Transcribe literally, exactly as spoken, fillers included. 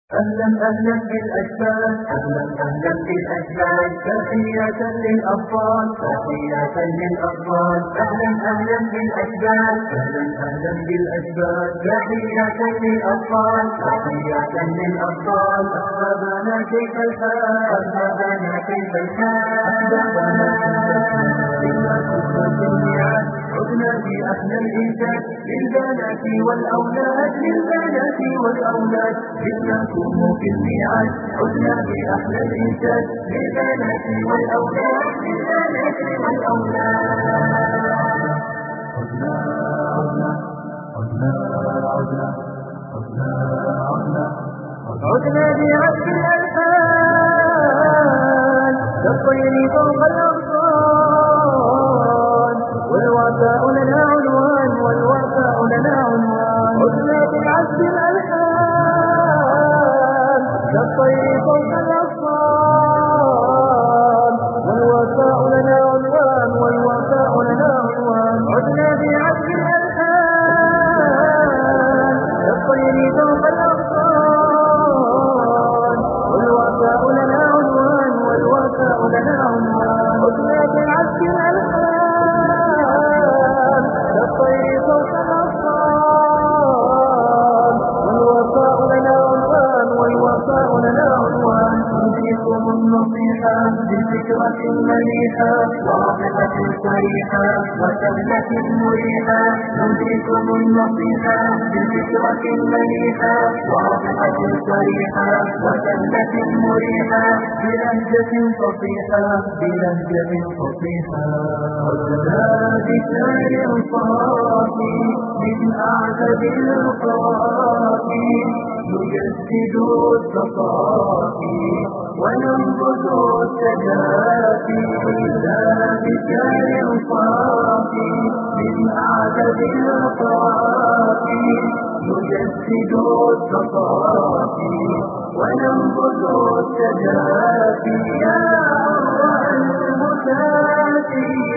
أهلا أهلا بالأجساد، أهلا أهلا بالأجساد، تحية للأبطال، تحية للأبطال، أهلا أهلا بالأجساد، أهلا أهلا بالأجساد، تحية للأبطال، تحية للأبطال، أحبابنا كيف الحال، أحبابنا كيف الحال، أحبابنا كيف الحال، عدنا في أحلى الإنتاج للبنات والأولاد، للبنات والأولاد، جئناكم في الميعاد، عدنا في أحلى الإنتاج للبنات والأولاد، للبنات والأولاد. عدنا عدنا عدنا عدنا عدنا عدنا عدنا بعزف الألحان كالطير فوق الأغصان، والوفاء لنا عنوان، والوفاء لنا عنوان. عدنا بعزف الألحان كالطير فوق الأغصان، والوفاء لنا عنوان، والوفاء لنا عنوان. عدنا بعزف الألحان كالطير فوق الأغصان، والوفاء لنا عنوان، والوفاء لنا عنوان. عدنا بعزف الألحان كالطير فوق الأغصان، والوفاء لنا عنوان، والوفاء لنا عنوان. نهديكم النصيحة بفكرة مليحة ورقة صريحة وسهلة مريحة، نهديكم النصيحة بفكرة مليحة ورقة صريحة وسهلة مريحة، بلهجة فصيحة، بلهجة فصيحة. عدنا بشعر صافي من أعذب القافي، نجسد التصافي وننبذ التجافي. عدنا بشعر صافي من أعذب القافي، نجسد التصافي وننبذ التجافي. يا أروع المسافي